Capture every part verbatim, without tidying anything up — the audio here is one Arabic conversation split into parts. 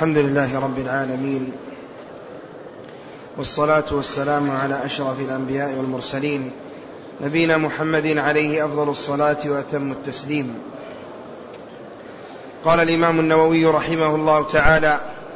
الحمد لله رب العالمين، والصلاة والسلام على أشرف الأنبياء والمرسلين، نبينا محمد عليه أفضل الصلاة وأتم التسليم. قال الإمام النووي رحمه الله تعالى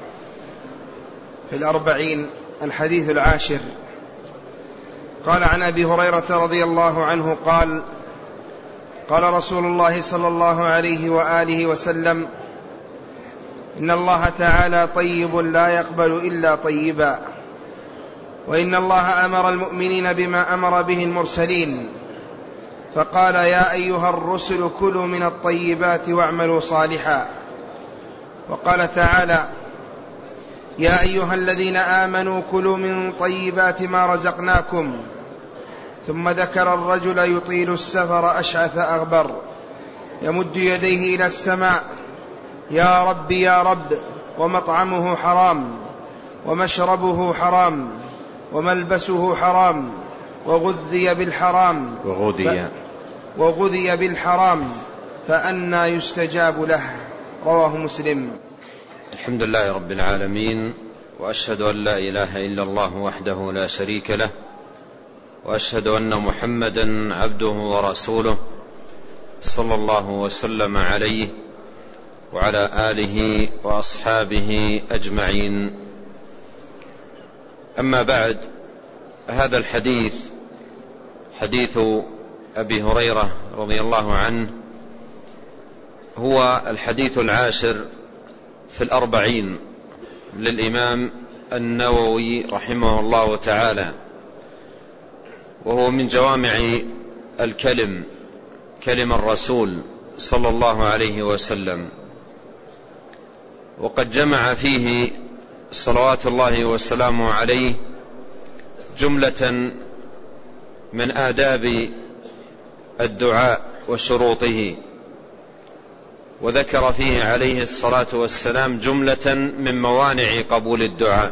في الأربعين الحديث العاشر، قال عن أبي هريرة رضي الله عنه قال: قال رسول الله صلى الله عليه وآله وسلم: إن الله تعالى طيب لا يقبل إلا طيبا، وإن الله أمر المؤمنين بما أمر به المرسلين، فقال: يا أيها الرسل كلوا من الطيبات واعملوا صالحا. وقال تعالى: يا أيها الذين آمنوا كلوا من طيبات ما رزقناكم. ثم ذكر الرجل يطيل السفر أشعث أغبر يمد يديه إلى السماء: يا رب يا رب، ومطعمه حرام، ومشربه حرام، وملبسه حرام، وغذي بالحرام وغذي, ف... وغذي بالحرام فأنى يستجاب له. رواه مسلم. الحمد لله رب العالمين، وأشهد أن لا إله إلا الله وحده لا شريك له، وأشهد أن محمدا عبده ورسوله، صلى الله وسلم عليه وعلى آله وأصحابه أجمعين. أما بعد، هذا الحديث حديث أبي هريرة رضي الله عنه هو الحديث العاشر في الأربعين للإمام النووي رحمه الله تعالى، وهو من جوامع الكلم، كلم الرسول صلى الله عليه وسلم، وقد جمع فيه صلوات الله وسلامه عليه جملة من آداب الدعاء وشروطه، وذكر فيه عليه الصلاة والسلام جملة من موانع قبول الدعاء.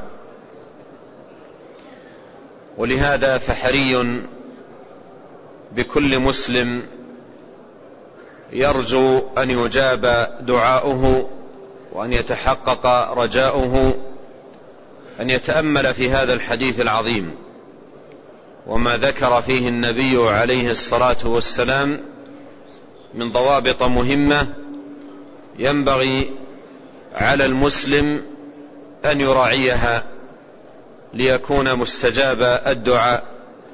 ولهذا فحري بكل مسلم يرجو أن يجاب دعاؤه وأن يتحقق رجاؤه أن يتأمل في هذا الحديث العظيم وما ذكر فيه النبي عليه الصلاة والسلام من ضوابط مهمة ينبغي على المسلم أن يراعيها ليكون مستجاب الدعاء.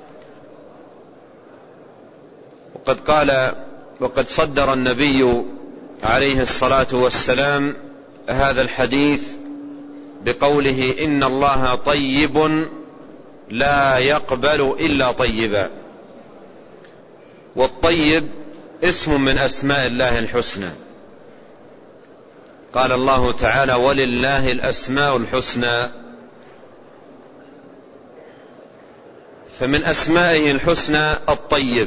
وقد قال وقد صدر النبي عليه الصلاة والسلام هذا الحديث بقوله: إن الله طيب لا يقبل إلا طيبا. والطيب اسم من أسماء الله الحسنى. قال الله تعالى: ولله الأسماء الحسنى. فمن أسمائه الحسنى الطيب،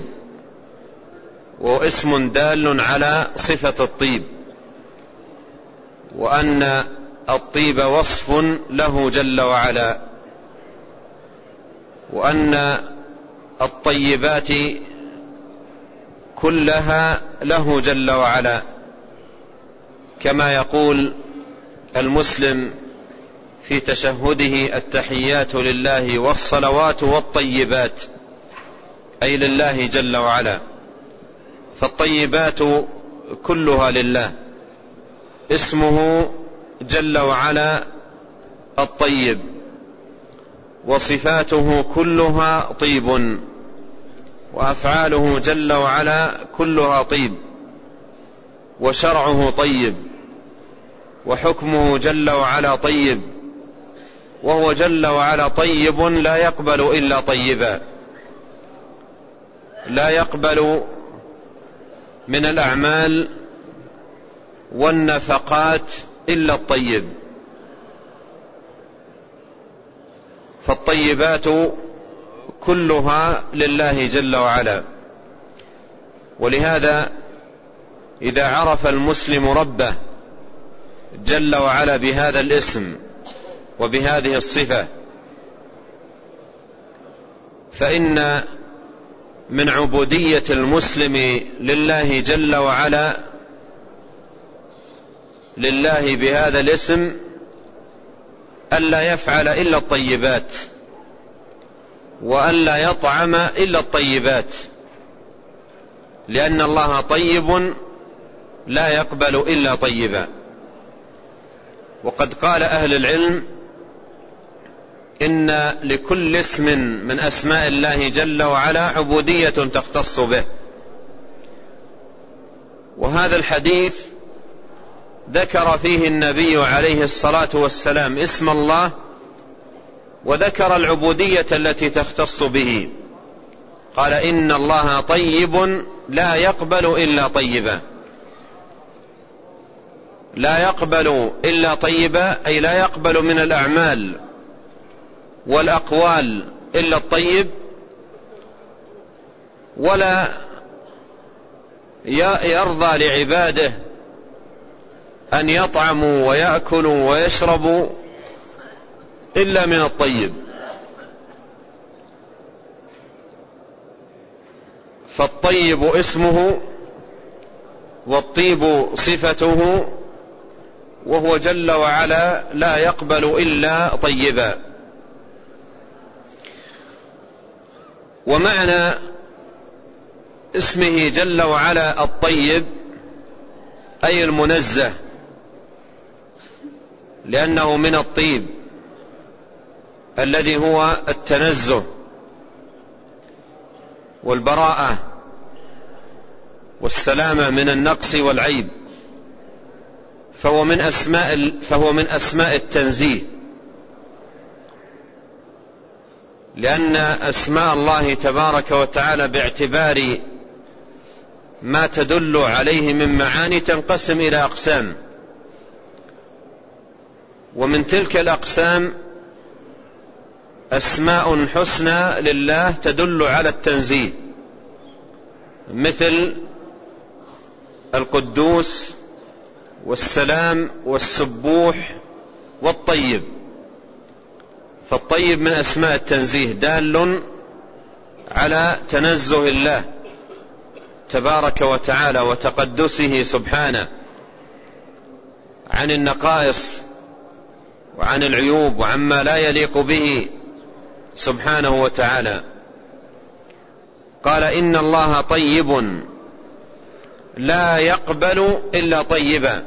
واسم دال على صفة الطيب، وأن الطيب وصف له جل وعلا، وأن الطيبات كلها له جل وعلا، كما يقول المسلم في تشهده: التحيات لله والصلوات والطيبات، أي لله جل وعلا. فالطيبات كلها لله، اسمه جل وعلا الطيب، وصفاته كلها طيب، وأفعاله جل وعلا كلها طيب، وشرعه طيب، وحكمه جل وعلا طيب، وهو جل وعلا طيب لا يقبل إلا طيبا، لا يقبل من الأعمال والنفقات إلا الطيب. فالطيبات كلها لله جل وعلا. ولهذا إذا عرف المسلم ربه جل وعلا بهذا الاسم وبهذه الصفة، فإن من عبودية المسلم لله جل وعلا لله بهذا الاسم ألا يفعل إلا الطيبات وألا يطعم إلا الطيبات، لأن الله طيب لا يقبل إلا طيبا. وقد قال أهل العلم إن لكل اسم من أسماء الله جل وعلا عبودية تختص به. وهذا الحديث ذكر فيه النبي عليه الصلاة والسلام اسم الله، وذكر العبودية التي تختص به. قال إن الله طيب لا يقبل إلا طيبا. لا يقبل إلا طيبا أي لا يقبل من الأعمال والأقوال إلا الطيب، ولا يرضى لعباده أن يطعموا ويأكلوا ويشربوا إلا من الطيب. فالطيب اسمه والطيب صفته، وهو جل وعلا لا يقبل إلا طيبا. ومعنى اسمه جل وعلا الطيب أي المنزه، لأنه من الطيب الذي هو التنزه والبراءة والسلامة من النقص والعيب، فهو من أسماء فهو من أسماء التنزيه، لأن أسماء الله تبارك وتعالى باعتبار ما تدل عليه من معاني تنقسم إلى أقسام، ومن تلك الأقسام أسماء حسنى لله تدل على التنزيه، مثل القدوس والسلام والسبوح والطيب. فالطيب من أسماء التنزيه دال على تنزه الله تبارك وتعالى وتقدسه سبحانه عن النقائص وعن العيوب وعما لا يليق به سبحانه وتعالى. قال إن الله طيب لا يقبل إلا طيبا.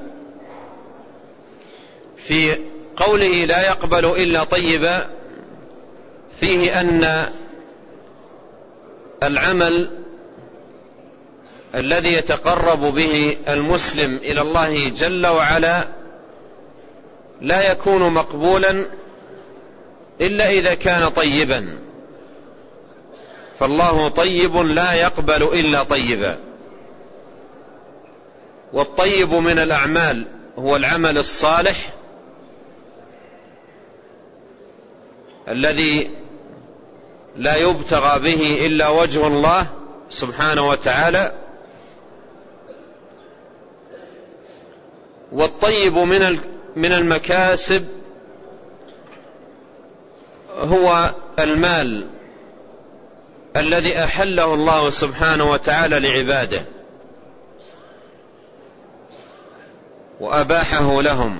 في قوله لا يقبل إلا طيبا فيه أن العمل الذي يتقرب به المسلم إلى الله جل وعلا لا يكون مقبولا إلا إذا كان طيبا، فالله طيب لا يقبل إلا طيبا. والطيب من الأعمال هو العمل الصالح الذي لا يبتغى به إلا وجه الله سبحانه وتعالى. والطيب من من المكاسب هو المال الذي أحله الله سبحانه وتعالى لعباده وأباحه لهم.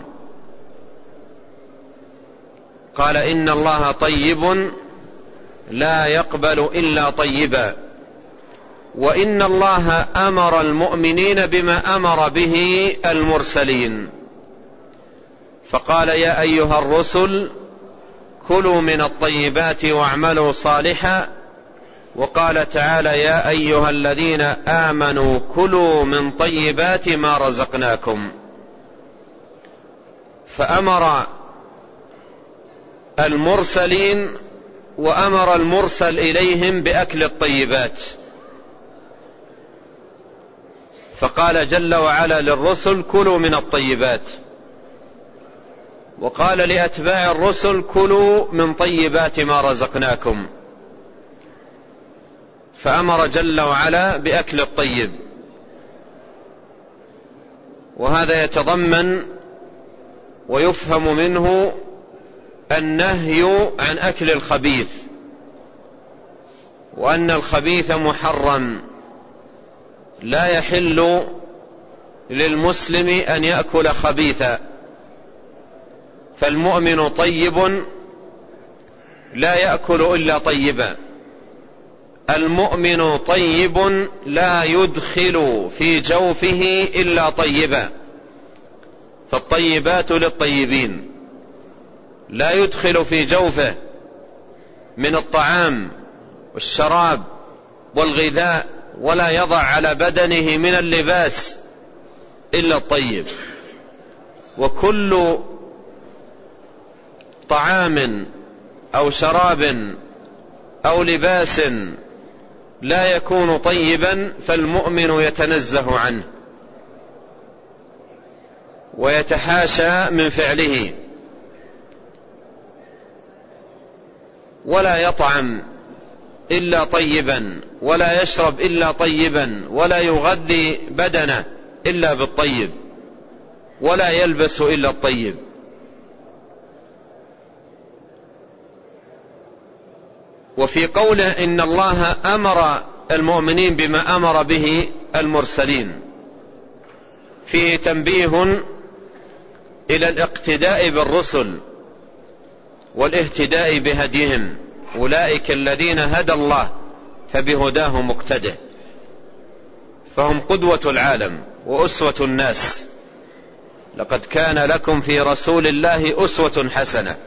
قال إن الله طيب لا يقبل إلا طيبا. وإن الله أمر المؤمنين بما أمر به المرسلين، فقال يا أيها الرسل كلوا من الطيبات واعملوا صالحا. وقال تعالى يا أيها الذين آمنوا كلوا من طيبات ما رزقناكم. فأمر المرسلين وأمر المرسل إليهم بأكل الطيبات، فقال جل وعلا للرسل كلوا من الطيبات، وقال لأتباع الرسل كلوا من طيبات ما رزقناكم. فأمر جل وعلا بأكل الطيب، وهذا يتضمن ويفهم منه النهي عن أكل الخبيث، وأن الخبيث محرم، لا يحل للمسلم أن يأكل خبيثا، فالمؤمن طيب لا يأكل إلا طيبا، المؤمن طيب لا يدخل في جوفه إلا طيبا، فالطيبات للطيبين، لا يدخل في جوفه من الطعام والشراب والغذاء ولا يضع على بدنه من اللباس إلا الطيب. وكل طعام أو شراب أو لباس لا يكون طيبا فالمؤمن يتنزه عنه ويتحاشى من فعله، ولا يطعم إلا طيبا، ولا يشرب إلا طيبا، ولا يغذي بدنه إلا بالطيب، ولا يلبس إلا الطيب. وفي قوله إن الله أمر المؤمنين بما أمر به المرسلين فيه تنبيه إلى الاقتداء بالرسل والاهتداء بهديهم، أولئك الذين هدى الله فبهداه مقتده، فهم قدوة العالم وأسوة الناس. لقد كان لكم في رسول الله أسوة حسنة.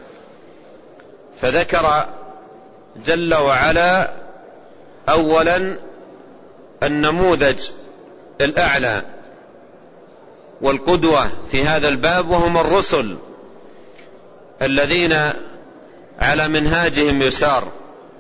فذكر جل وعلا أولا النموذج الأعلى والقدوة في هذا الباب، وهم الرسل الذين على منهاجهم يسار.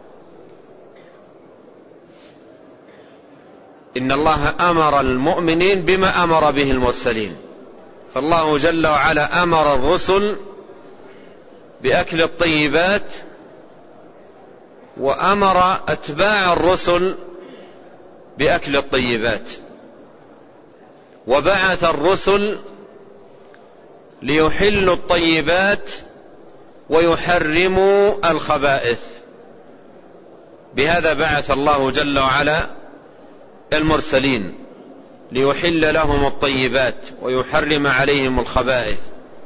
إن الله أمر المؤمنين بما أمر به المرسلين، فالله جل وعلا أمر الرسل بأكل الطيبات، وأمر أتباع الرسل بأكل الطيبات، وبعث الرسل ليحلوا الطيبات ويحرموا الخبائث. بهذا بعث الله جل وعلا المرسلين ليحل لهم الطيبات ويحرم عليهم الخبائث.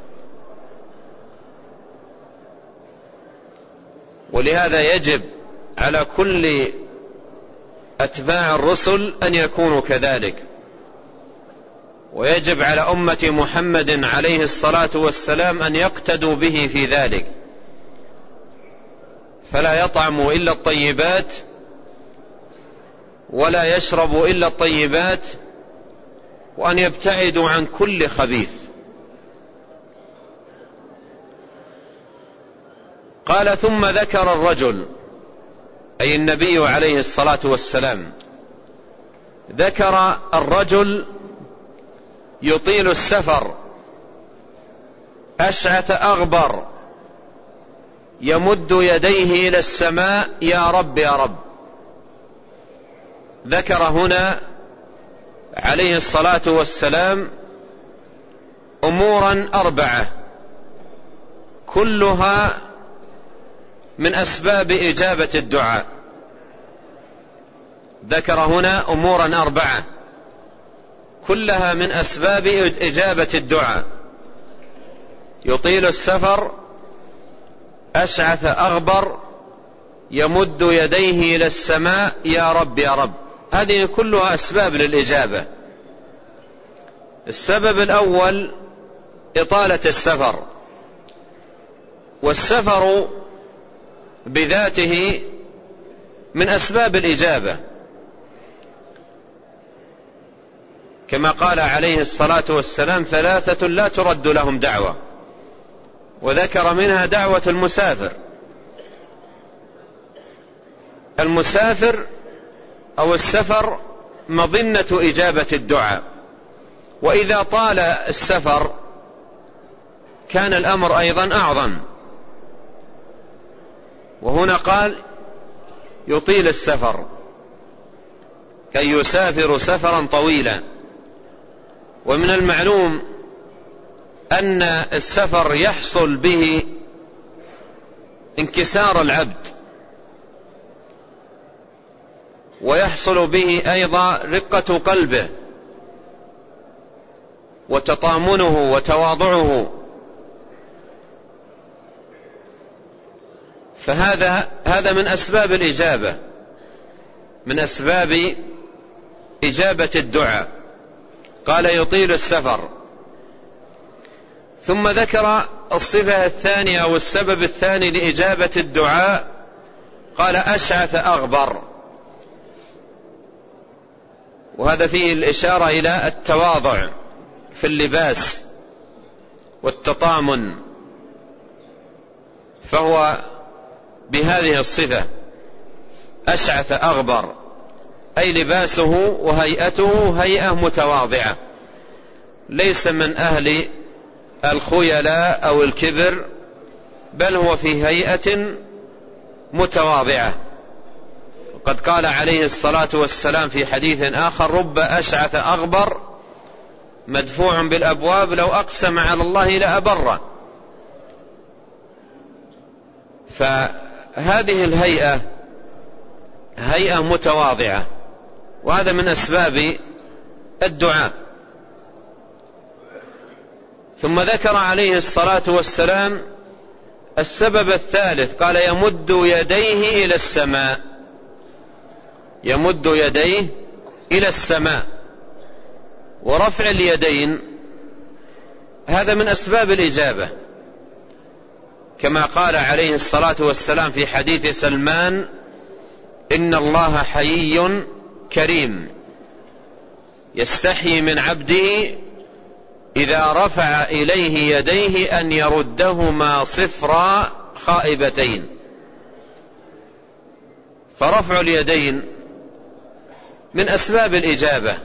ولهذا يجب على كل أتباع الرسل أن يكونوا كذلك، ويجب على أمة محمد عليه الصلاة والسلام أن يقتدوا به في ذلك، فلا يطعموا إلا الطيبات ولا يشربوا إلا الطيبات، وأن يبتعدوا عن كل خبيث. قال ثم ذكر الرجل، أي النبي عليه الصلاة والسلام ذكر الرجل يطيل السفر أشعث أغبر يمد يديه إلى السماء يا رب يا رب. ذكر هنا عليه الصلاة والسلام أمورا أربعة كلها من أسباب إجابة الدعاء. ذكر هنا أمورا أربعة كلها من أسباب إجابة الدعاء: يطيل السفر أشعث أغبر يمد يديه إلى السماء يا رب يا رب. هذه كلها أسباب للإجابة. السبب الأول إطالة السفر، والسفر بذاته من أسباب الإجابة، كما قال عليه الصلاة والسلام ثلاثة لا ترد لهم دعوة، وذكر منها دعوة المسافر. المسافر أو السفر مظنة إجابة الدعاء، وإذا طال السفر كان الأمر أيضا أعظم. وهنا قال يطيل السفر كي يسافر سفرا طويلا. ومن المعلوم أن السفر يحصل به انكسار العبد، ويحصل به أيضا رقة قلبه وتطامنه وتواضعه، فهذا هذا من أسباب الإجابة، من أسباب إجابة الدعاء. قال يطيل السفر. ثم ذكر الصفة الثانية أو السبب الثاني لإجابة الدعاء، قال أشعث أغبر، وهذا فيه الإشارة إلى التواضع في اللباس والتطامن، فهو بهذه الصفة أشعث أغبر، أي لباسه وهيئته هيئة متواضعة، ليس من أهل الخيلاء أو الكبر، بل هو في هيئة متواضعة. وقد قال عليه الصلاة والسلام في حديث آخر: رب أشعث أغبر مدفوع بالأبواب لو أقسم على الله لأبره. فهذه الهيئة هيئة متواضعة، وهذا من أسباب الدعاء. ثم ذكر عليه الصلاة والسلام السبب الثالث، قال يمد يديه إلى السماء، يمد يديه إلى السماء. ورفع اليدين هذا من أسباب الإجابة، كما قال عليه الصلاة والسلام في حديث سلمان: إن الله حيي كريم يستحيي من عبده إذا رفع إليه يديه أن يردهما صفرا خائبتين. فرفع اليدين من أسباب الإجابة،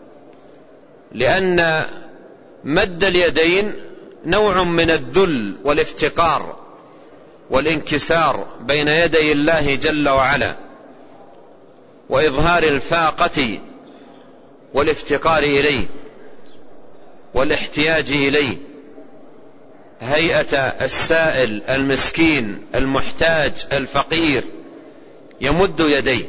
لأن مد اليدين نوع من الذل والافتقار والانكسار بين يدي الله جل وعلا، وإظهار الفاقة والافتقار إليه والاحتياج إليه، هيئة السائل المسكين المحتاج الفقير يمد يديه.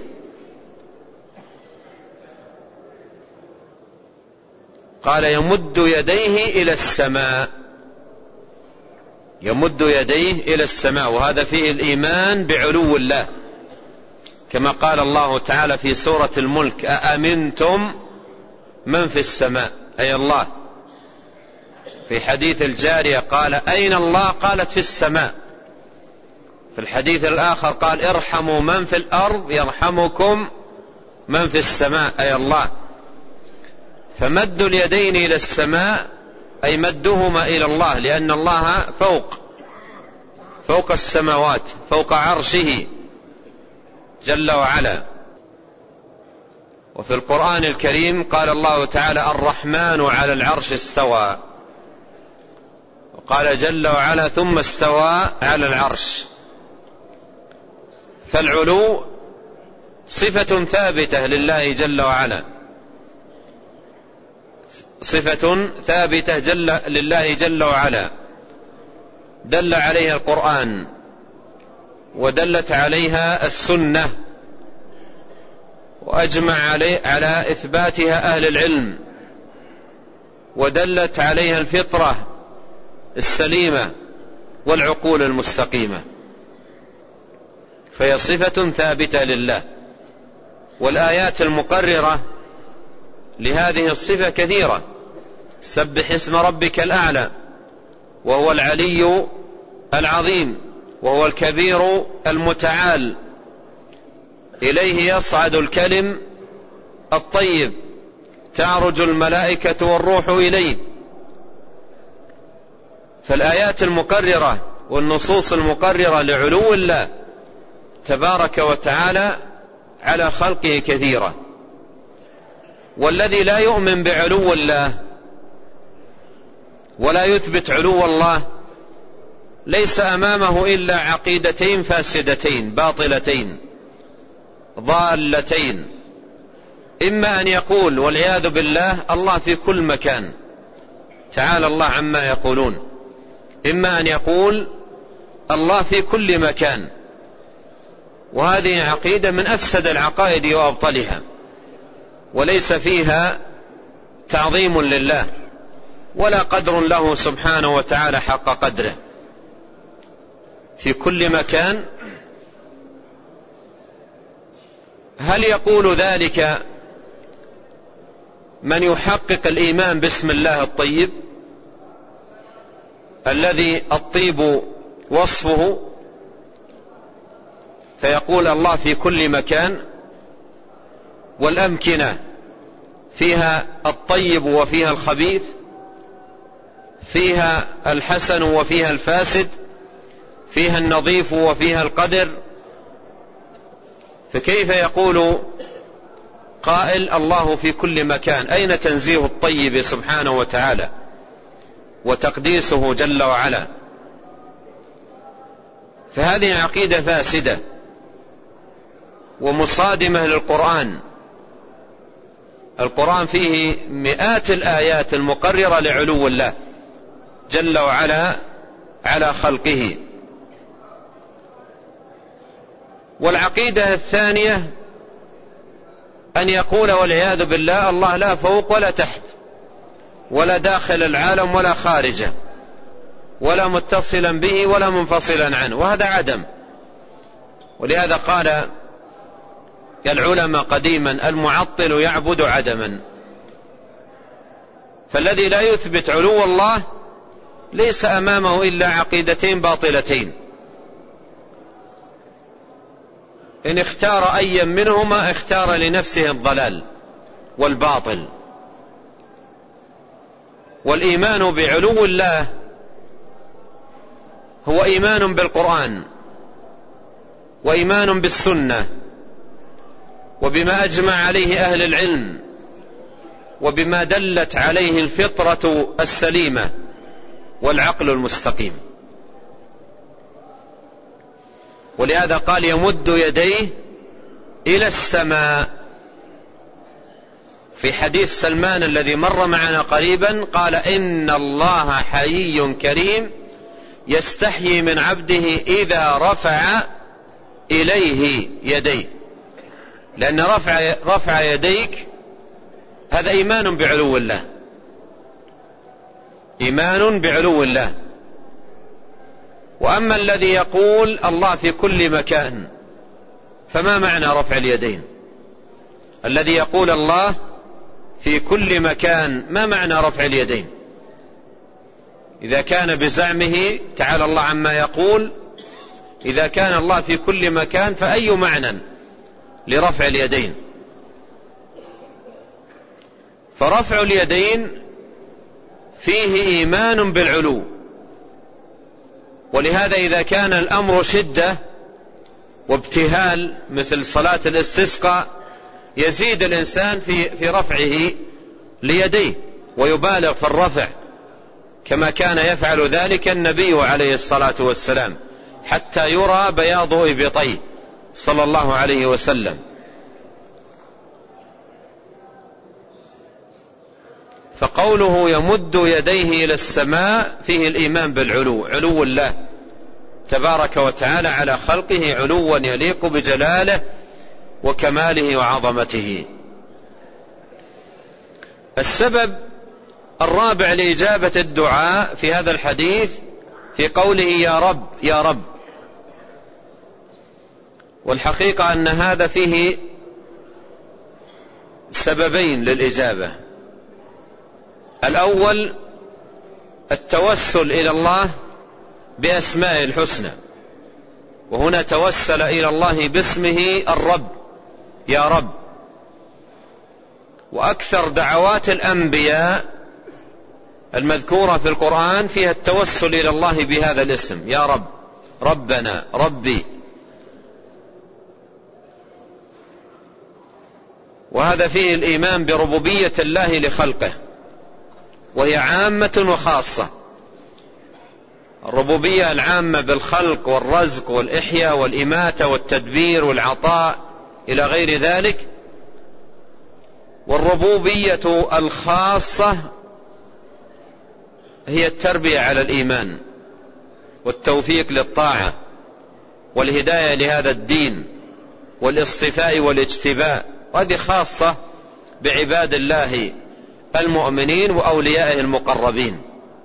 قال يمد يديه إلى السماء، يمد يديه إلى السماء، وهذا فيه الإيمان بعلو الله، كما قال الله تعالى في سورة الملك: أأمنتم من في السماء، أي الله. في حديث الجارية قال: أين الله؟ قالت: في السماء. في الحديث الآخر قال: ارحموا من في الأرض يرحمكم من في السماء، أي الله. فمد اليدين إلى السماء أي مدهما إلى الله، لأن الله فوق فوق السماوات، فوق عرشه جل وعلا. وفي القرآن الكريم قال الله تعالى: الرحمن على العرش استوى، وقال جل وعلا: ثم استوى على العرش. فالعلو صفة ثابتة لله جل وعلا، صفة ثابتة جل لله جل وعلا، دل عليها القرآن ودلت عليها السنة، وأجمع علي على إثباتها أهل العلم، ودلت عليها الفطرة السليمة والعقول المستقيمة. فهي صفة ثابتة لله، والآيات المقررة لهذه الصفة كثيرة. سبح اسم ربك الأعلى، وهو العلي العظيم، وهو الكبير المتعال، إليه يصعد الكلم الطيب، تعرج الملائكة والروح إليه. فالآيات المقررة والنصوص المقررة لعلو الله تبارك وتعالى على خلقه كثيرة. والذي لا يؤمن بعلو الله ولا يثبت علو الله ليس أمامه إلا عقيدتين فاسدتين باطلتين ضالتين. إما أن يقول والعياذ بالله الله في كل مكان، تعالى الله عما يقولون، إما أن يقول الله في كل مكان، وهذه عقيدة من أفسد العقائد وأبطلها، وليس فيها تعظيم لله ولا قدر له سبحانه وتعالى حق قدره. في كل مكان هل يقول ذلك من يحقق الإيمان باسم الله الطيب الذي الطيب وصفه، فيقول الله في كل مكان، والأمكنة فيها الطيب وفيها الخبيث، فيها الحسن وفيها الفاسد، فيها النظيف وفيها القدر، فكيف يقول قائل الله في كل مكان؟ أين تنزيه الطيب سبحانه وتعالى وتقديسه جل وعلا؟ فهذه عقيدة فاسدة ومصادمة للقرآن. القرآن فيه مئات الآيات المقررة لعلو الله جل وعلا على خلقه. والعقيدة الثانية أن يقول والعياذ بالله الله لا فوق ولا تحت، ولا داخل العالم ولا خارجه، ولا متصلا به ولا منفصلا عنه، وهذا عدم. ولهذا قال العلماء قديما المعطل يعبد عدما. فالذي لا يثبت علو الله ليس أمامه إلا عقيدتين باطلتين، إن اختار أيا منهما اختار لنفسه الضلال والباطل. والإيمان بعلو الله هو إيمان بالقرآن، وإيمان بالسنة، وبما أجمع عليه أهل العلم، وبما دلت عليه الفطرة السليمة والعقل المستقيم. ولهذا قال يمد يديه إلى السماء. في حديث سلمان الذي مر معنا قريبا قال إن الله حيي كريم يستحيي من عبده إذا رفع إليه يديه، لأن رفع, رفع يديك هذا إيمان بعلو الله، إيمان بعلو الله. وأما الذي يقول الله في كل مكان فما معنى رفع اليدين؟ الذي يقول الله في كل مكان ما معنى رفع اليدين؟ إذا كان بزعمه تعالى الله عما يقول، إذا كان الله في كل مكان فأي معنى لرفع اليدين؟ فرفع اليدين فيه إيمان بالعلو. ولهذا إذا كان الأمر شدة وابتهال مثل صلاة الاستسقاء يزيد الإنسان في, في رفعه ليديه ويبالغ في الرفع، كما كان يفعل ذلك النبي عليه الصلاة والسلام حتى يرى بياض إبطيه صلى الله عليه وسلم. فقوله يمد يديه إلى السماء فيه الإيمان بالعلو، علو الله تبارك وتعالى على خلقه علوا يليق بجلاله وكماله وعظمته. السبب الرابع لإجابة الدعاء في هذا الحديث في قوله يا رب يا رب. والحقيقة أن هذا فيه سببين للإجابة. الأول التوسل إلى الله بأسمائه الحسنى، وهنا توسل إلى الله باسمه الرب يا رب. وأكثر دعوات الأنبياء المذكورة في القرآن فيها التوسل إلى الله بهذا الاسم يا رب، ربنا ربي. وهذا فيه الإيمان بربوبية الله لخلقه، وهي عامة وخاصة. الربوبية العامة بالخلق والرزق والإحياء والإماتة والتدبير والعطاء إلى غير ذلك، والربوبية الخاصة هي التربية على الإيمان والتوفيق للطاعة والهداية لهذا الدين والاصطفاء والاجتباء، وهذه خاصة بعباد الله المؤمنين وأوليائه المقربين.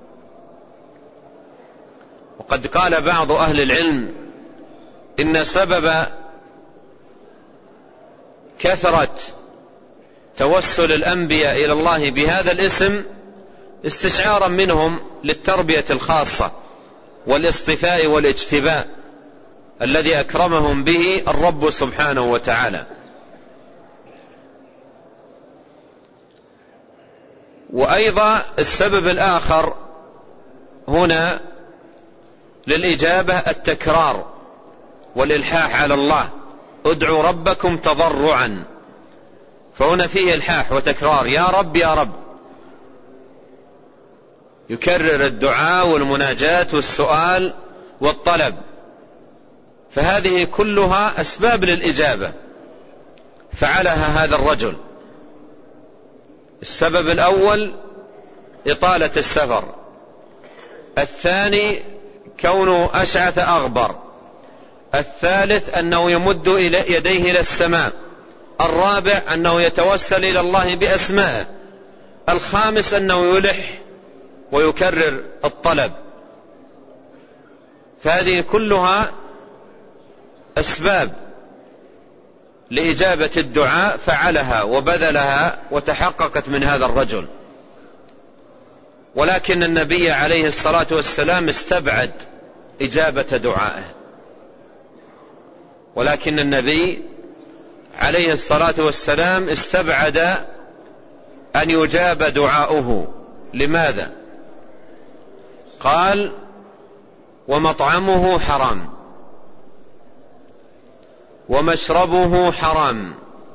وقد قال بعض أهل العلم إن سبب كثرة توسل الأنبياء إلى الله بهذا الاسم استشعارا منهم للتربية الخاصة والاصطفاء والاجتباء الذي أكرمهم به الرب سبحانه وتعالى. وأيضا السبب الآخر هنا للإجابة التكرار والإلحاح على الله، ادعوا ربكم تضرعا، فهنا فيه إلحاح وتكرار، يا رب يا رب، يكرر الدعاء والمناجاة والسؤال والطلب، فهذه كلها أسباب للإجابة فعلها هذا الرجل. السبب الأول إطالة السفر، الثاني كونه أشعث أغبر، الثالث أنه يمد يديه إلى السماء، الرابع أنه يتوسل إلى الله بأسمائه، الخامس أنه يلح ويكرر الطلب. فهذه كلها أسباب لإجابة الدعاء فعلها وبذلها وتحققت من هذا الرجل. ولكن النبي عليه الصلاة والسلام استبعد إجابة دعائه، ولكن النبي عليه الصلاة والسلام استبعد أن يجاب دعاؤه. لماذا؟ قال ومطعمه حرام ومشربه حرام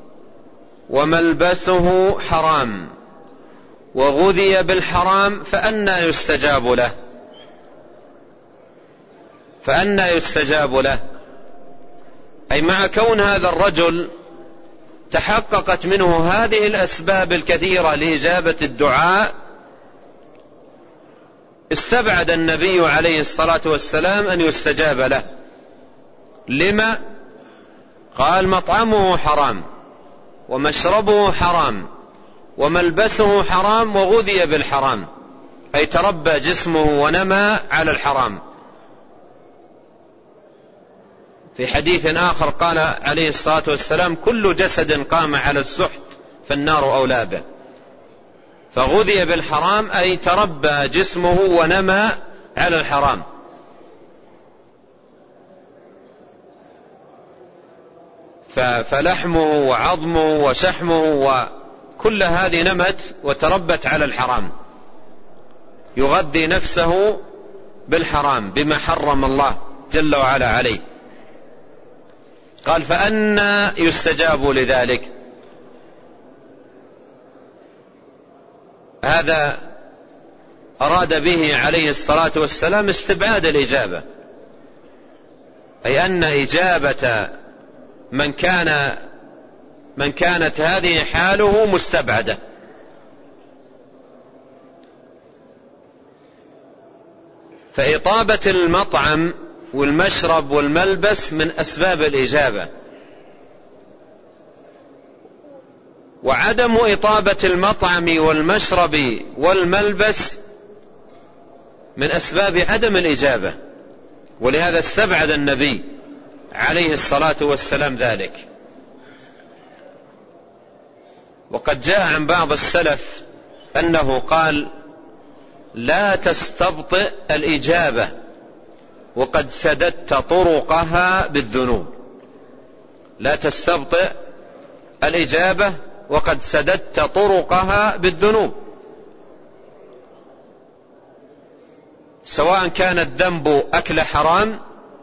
وملبسه حرام وغذي بالحرام فأنى يستجاب له فأنى يستجاب له أي مع كون هذا الرجل تحققت منه هذه الأسباب الكثيرة لإجابة الدعاء، استبعد النبي عليه الصلاة والسلام أن يستجاب له. لما؟ قال مطعمه حرام ومشربه حرام وملبسه حرام وغذي بالحرام، أي تربى جسمه ونمى على الحرام. في حديث آخر قال عليه الصلاة والسلام كل جسد قام على السحت فالنار أولى به. فغذي بالحرام أي تربى جسمه ونمى على الحرام. فلحمه وعظمه وشحمه وكل هذه نمت وتربت على الحرام، يغذي نفسه بالحرام بما حرم الله جل وعلا عليه. قال فأنى يستجاب لذلك. هذا أراد به عليه الصلاة والسلام استبعاد الإجابة، أي أن إجابة من كان من كانت هذه حاله مستبعدة. فإطابة المطعم والمشرب والملبس من أسباب الإجابة، وعدم إطابة المطعم والمشرب والملبس من أسباب عدم الإجابة، ولهذا استبعد النبي عليه الصلاة والسلام ذلك. وقد جاء عن بعض السلف أنه قال لا تستبطئ الإجابة وقد سددت طرقها بالذنوب. لا تستبطئ الإجابة وقد سددت طرقها بالذنوب، سواء كان الذنب أكل حرام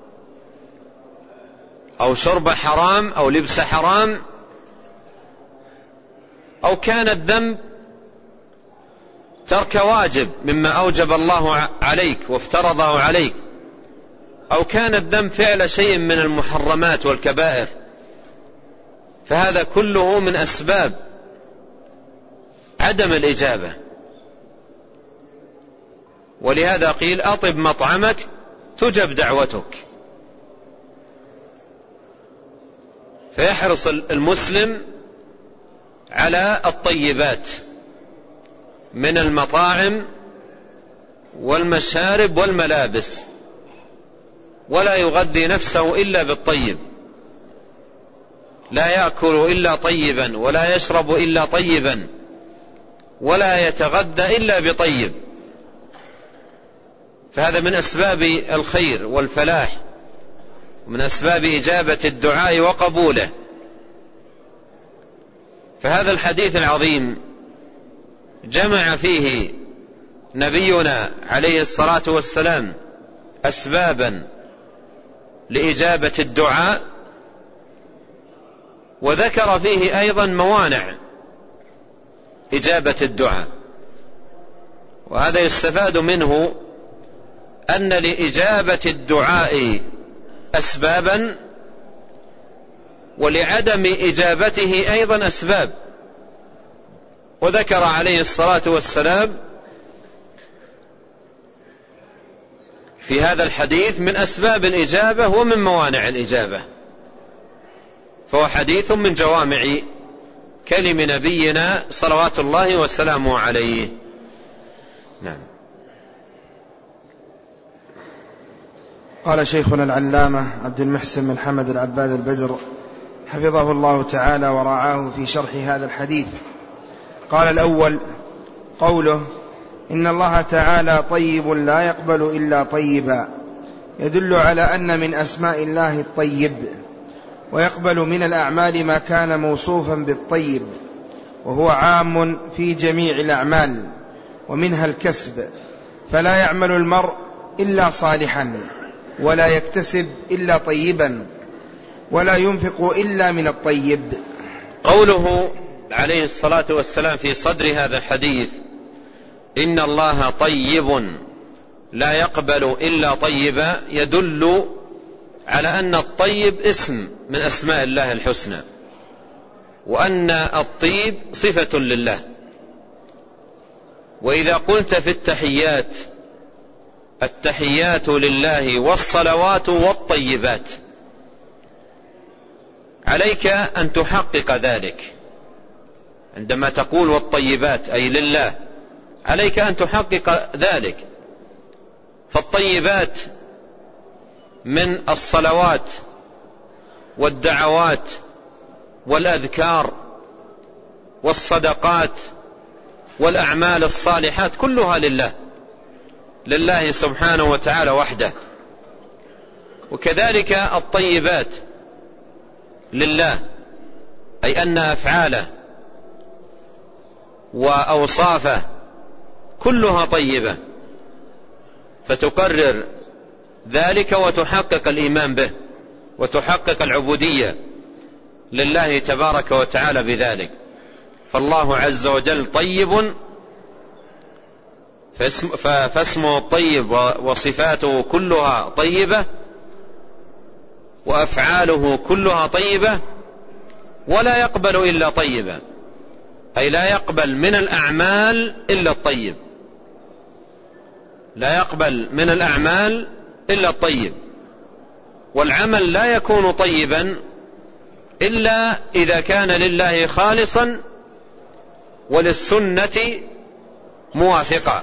أو شرب حرام أو لبس حرام، أو كان الذنب ترك واجب مما أوجب الله عليك وافترضه عليك، أو كان الذنب فعل شيء من المحرمات والكبائر، فهذا كله من أسباب عدم الإجابة. ولهذا قيل أطب مطعمك تجب دعوتك. فيحرص المسلم على الطيبات من المطاعم والمشارب والملابس، ولا يغذي نفسه إلا بالطيب. لا يأكل إلا طيبا ولا يشرب إلا طيبا ولا يتغذى إلا بطيب. فهذا من أسباب الخير والفلاح، من أسباب إجابة الدعاء وقبوله. فهذا الحديث العظيم جمع فيه نبينا عليه الصلاة والسلام أسبابا لإجابة الدعاء، وذكر فيه أيضا موانع إجابة الدعاء. وهذا يستفاد منه أن لإجابة الدعاء أسبابا، ولعدم إجابته أيضا أسباب. وذكر عليه الصلاة والسلام في هذا الحديث من أسباب الإجابة ومن موانع الإجابة، فهو حديث من جوامع كلم نبينا صلوات الله وسلامه عليه. نعم. قال شيخنا العلامة عبد المحسن بن حمد العباد البدر حفظه الله تعالى ورعاه في شرح هذا الحديث، قال الأول قوله إن الله تعالى طيب لا يقبل إلا طيبا، يدل على أن من أسماء الله الطيب، ويقبل من الأعمال ما كان موصوفا بالطيب، وهو عام في جميع الأعمال ومنها الكسب، فلا يعمل المرء إلا صالحا، ولا يكتسب إلا طيبا، ولا ينفق إلا من الطيب. قوله عليه الصلاة والسلام في صدر هذا الحديث إن الله طيب لا يقبل إلا طيبا، يدل على أن الطيب اسم من أسماء الله الحسنى، وأن الطيب صفة لله. وإذا قلت في التحيات التحيات لله والصلوات والطيبات، عليك أن تحقق ذلك. عندما تقول والطيبات أي لله، عليك أن تحقق ذلك. فالطيبات من الصلوات والدعوات والأذكار والصدقات والأعمال الصالحات كلها لله، لله سبحانه وتعالى وحده. وكذلك الطيبات لله، أي أن أفعاله وأوصافه كلها طيبة، فتقرر ذلك وتحقق الإيمان به وتحقق العبودية لله تبارك وتعالى بذلك. فالله عز وجل طيب، فاسمه الطيب وصفاته كلها طيبة وأفعاله كلها طيبة، ولا يقبل إلا طيبا، أي لا يقبل من الأعمال إلا الطيب، لا يقبل من الأعمال إلا الطيب. والعمل لا يكون طيبا إلا إذا كان لله خالصا وللسنة موافقا.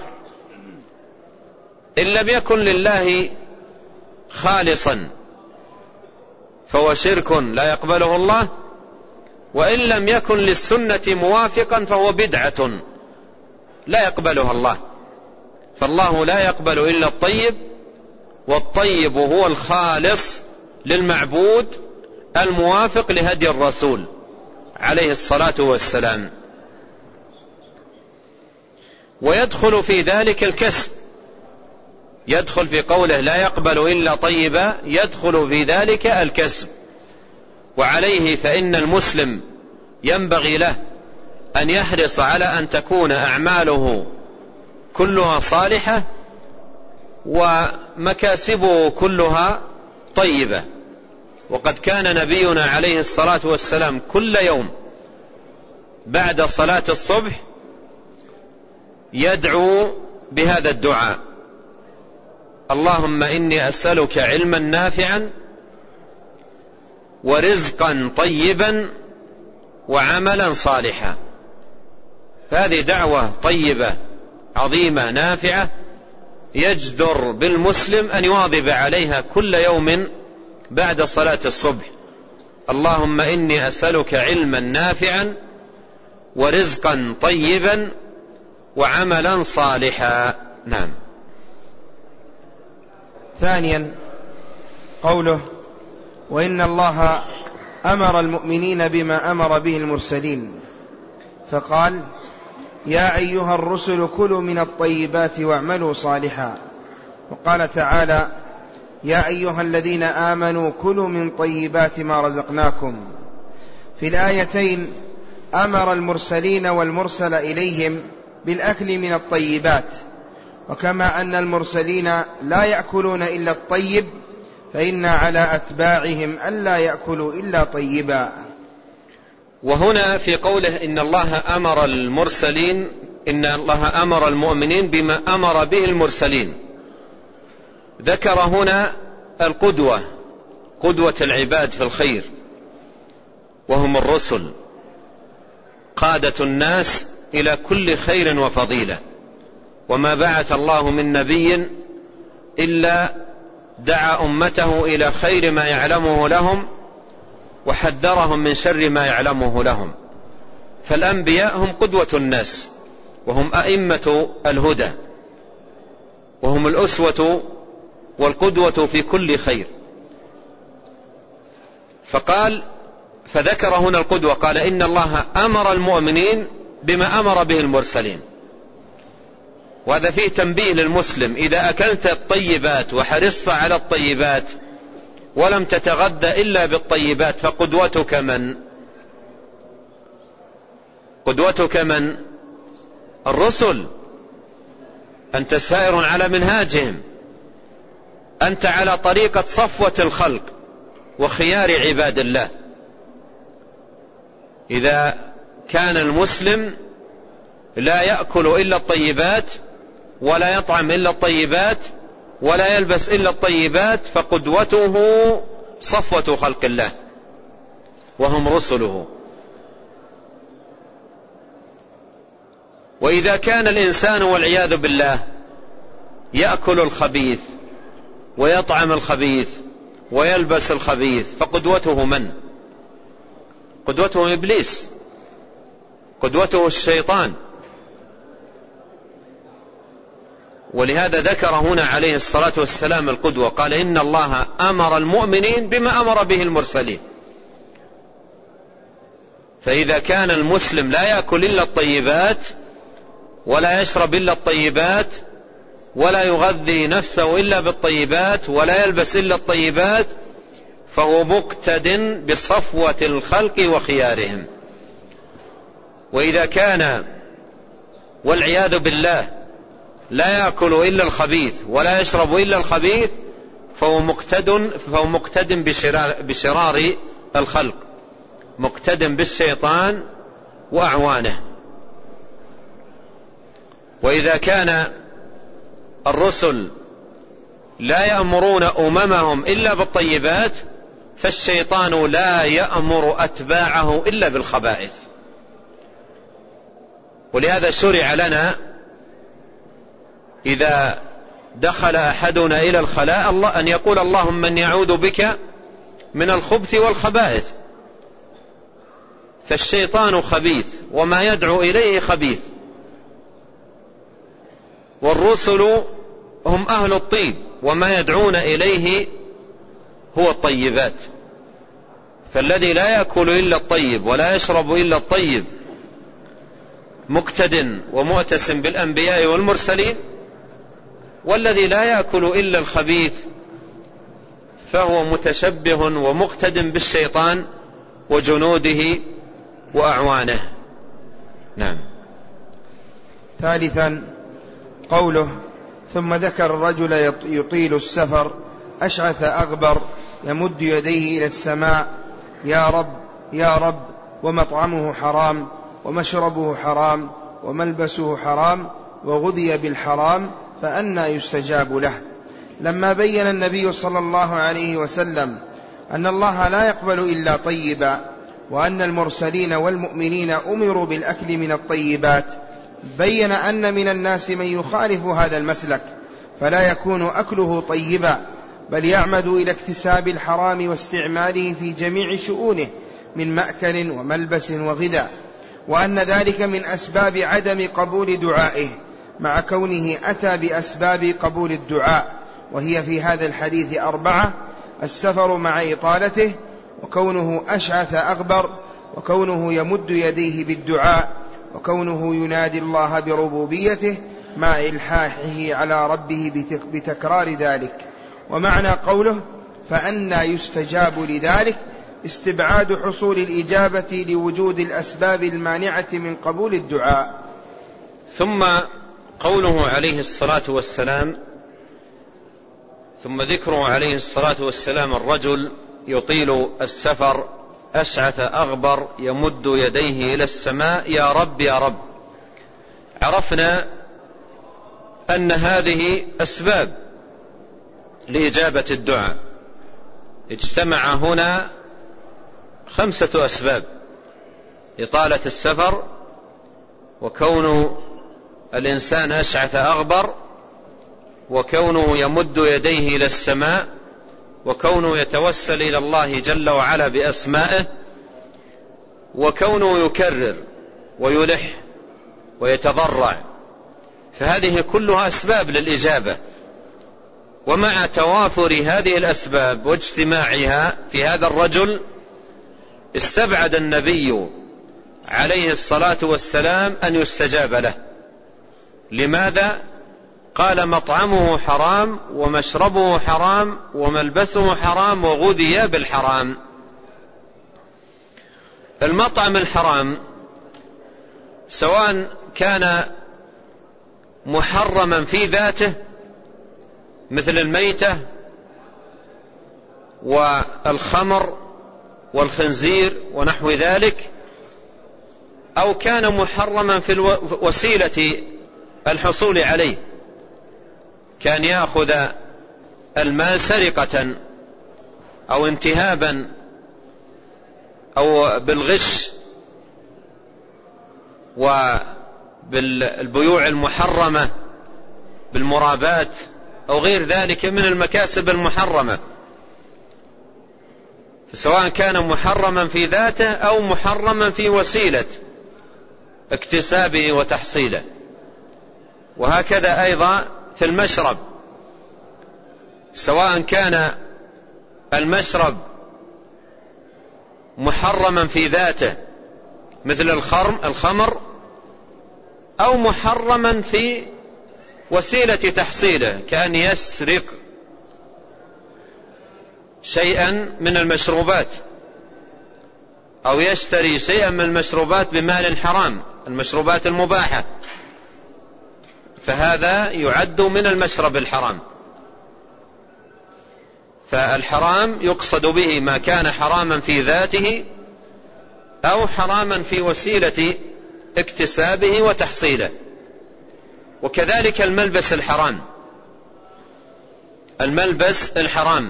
إن لم يكن لله خالصا فهو شرك لا يقبله الله، وإن لم يكن للسنة موافقا فهو بدعة لا يقبلها الله. فالله لا يقبل إلا الطيب، والطيب هو الخالص للمعبود الموافق لهدي الرسول عليه الصلاة والسلام. ويدخل في ذلك الكسب، يدخل في قوله لا يقبل إلا طيبا، يدخل في ذلك الكسب. وعليه فإن المسلم ينبغي له أن يحرص على أن تكون أعماله كلها صالحة ومكاسبه كلها طيبة. وقد كان نبينا عليه الصلاة والسلام كل يوم بعد صلاة الصبح يدعو بهذا الدعاء: اللهم إني أسألك علما نافعا ورزقا طيبا وعملا صالحا. فهذه دعوة طيبة عظيمة نافعة يجدر بالمسلم أن يواظب عليها كل يوم بعد صلاة الصبح. اللهم إني أسألك علما نافعا ورزقا طيبا وعملا صالحا. نعم. ثانيا قوله: وإن الله أمر المؤمنين بما أمر به المرسلين، فقال: يا أيها الرسل كلوا من الطيبات واعملوا صالحا. وقال تعالى: يا أيها الذين آمنوا كلوا من طيبات ما رزقناكم. في الآيتين أمر المرسلين والمرسل إليهم بالأكل من الطيبات، وكما أن المرسلين لا يأكلون إلا الطيب، فإن على أتباعهم ألا يأكلوا إلا طيبا. وهنا في قوله إن الله أمر المرسلين، إن الله أمر المؤمنين بما أمر به المرسلين، ذكر هنا القدوة، قدوة العباد في الخير، وهم الرسل، قادة الناس إلى كل خير وفضيلة. وما بعث الله من نبي إلا دعا أمته إلى خير ما يعلمه لهم وحذرهم من شر ما يعلمه لهم. فالأنبياء هم قدوة الناس، وهم أئمة الهدى، وهم الأسوة والقدوة في كل خير. فقال فذكر هنا القدوة، قال إن الله أمر المؤمنين بما أمر به المرسلين. وهذا فيه تنبيه للمسلم: إذا أكلت الطيبات وحرصت على الطيبات ولم تتغذى إلا بالطيبات فقدوتك من؟ قدوتك من؟ الرسل. أنت سائر على منهاجهم، أنت على طريقة صفوة الخلق وخيار عباد الله. إذا كان المسلم لا يأكل إلا الطيبات ولا يطعم إلا الطيبات ولا يلبس إلا الطيبات فقدوته صفوة خلق الله وهم رسله. وإذا كان الإنسان والعياذ بالله يأكل الخبيث ويطعم الخبيث ويلبس الخبيث فقدوته من؟ قدوته إبليس، قدوته الشيطان. ولهذا ذكر هنا عليه الصلاة والسلام القدوة، قال إن الله أمر المؤمنين بما أمر به المرسلين. فإذا كان المسلم لا يأكل إلا الطيبات ولا يشرب إلا الطيبات ولا يغذي نفسه إلا بالطيبات ولا يلبس إلا الطيبات فهو مقتد بصفوة الخلق وخيارهم. وإذا كان والعياذ بالله لا يأكل إلا الخبيث ولا يشرب إلا الخبيث فهو مقتد, فهو مقتد بشرار, بشرار الخلق، مقتد بالشيطان وأعوانه. وإذا كان الرسل لا يأمرون أممهم إلا بالطيبات فالشيطان لا يأمر أتباعه إلا بالخبائث. ولهذا شرع لنا إذا دخل أحدنا إلى الخلاء الله أن يقول اللهم من يعوذ بك من الخبث والخبائث. فالشيطان خبيث وما يدعو إليه خبيث، والرسل هم أهل الطيب وما يدعون إليه هو الطيبات. فالذي لا يأكل إلا الطيب ولا يشرب إلا الطيب مقتد ومؤتسم بالأنبياء والمرسلين، والذي لا يأكل إلا الخبيث فهو متشبه ومقتد بالشيطان وجنوده وأعوانه. نعم. ثالثا قوله ثم ذكر الرجل يطيل السفر أشعث أغبر يمد يديه إلى السماء يا رب يا رب ومطعمه حرام ومشربه حرام وملبسه حرام وغذي بالحرام فأنى يستجاب له. لما بين النبي صلى الله عليه وسلم أن الله لا يقبل إلا طيبا وأن المرسلين والمؤمنين أمروا بالأكل من الطيبات بين أن من الناس من يخالف هذا المسلك فلا يكون أكله طيبا بل يعمد إلى اكتساب الحرام واستعماله في جميع شؤونه من مأكل وملبس وغذاء، وأن ذلك من أسباب عدم قبول دعائه، مع كونه أتى بأسباب قبول الدعاء، وهي في هذا الحديث أربعة: السفر مع إطالته، وكونه أشعث أغبر، وكونه يمد يديه بالدعاء، وكونه ينادي الله بربوبيته مع إلحاحه على ربه بتكرار ذلك. ومعنى قوله فأنى يستجاب لذلك استبعاد حصول الإجابة لوجود الأسباب المانعة من قبول الدعاء. ثم قوله عليه الصلاة والسلام ثم ذكره عليه الصلاة والسلام الرجل يطيل السفر أشعث أغبر يمد يديه إلى السماء يا رب يا رب. عرفنا أن هذه أسباب لإجابة الدعاء. اجتمع هنا خمسة أسباب: إطالة السفر، وكون الإنسان أشعث أغبر، وكونه يمد يديه إلى السماء، وكونه يتوسل إلى الله جل وعلا بأسمائه، وكونه يكرر ويلح ويتضرع. فهذه كلها أسباب للإجابة. ومع توافر هذه الأسباب واجتماعها في هذا الرجل استبعد النبي عليه الصلاة والسلام أن يستجاب له. لماذا؟ قال مطعمه حرام ومشربه حرام وملبسه حرام وغذي بالحرام. المطعم الحرام سواء كان محرما في ذاته مثل الميتة والخمر والخنزير ونحو ذلك، أو كان محرما في وسيلة الحصول عليه، كان يأخذ المال سرقة أو انتهابا أو بالغش وبالبيوع المحرمة بالمرابات أو غير ذلك من المكاسب المحرمة، سواء كان محرما في ذاته أو محرما في وسيلة اكتسابه وتحصيله. وهكذا أيضا في المشرب، سواء كان المشرب محرما في ذاته مثل الخمر أو محرما في وسيلة تحصيله، كأن يسرق شيئا من المشروبات أو يشتري شيئا من المشروبات بمال حرام، المشروبات المباحة، فهذا يعد من المشرب الحرام. فالحرام يقصد به ما كان حراما في ذاته أو حراما في وسيلة اكتسابه وتحصيله. وكذلك الملبس الحرام، الملبس الحرام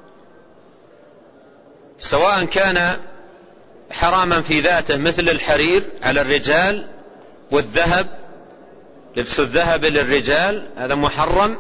سواء كان حراما في ذاته مثل الحرير على الرجال والذهب، لبس الذهب للرجال هذا محرم،